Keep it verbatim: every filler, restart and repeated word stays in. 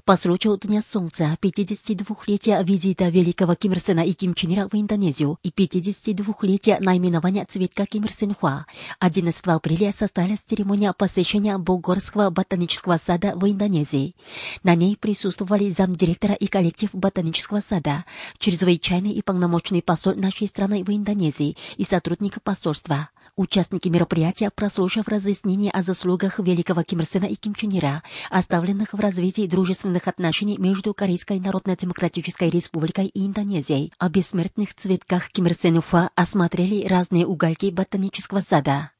По случаю Дня Солнца, пятидесятидвухлетия визита великого Ким Ир Сена и Ким Чен Ира в Индонезию и пятидесятидвухлетия наименования цветка Ким Ир Сен Хуа, одиннадцатого апреля состоялась церемония посещения Богорского ботанического сада в Индонезии. На ней присутствовали замдиректора и коллектив ботанического сада, чрезвычайный и полномочный посол нашей страны в Индонезии и сотрудник посольства. Участники мероприятия, прослушав разъяснения о заслугах великого Ким Ир Сена и Ким Чен Ира, оставленных в развитии дружественных отношений между Корейской Народно-Демократической Республикой и Индонезией, о бессмертных цветках Ким Ир Сен Хуа осмотрели разные уголки ботанического сада.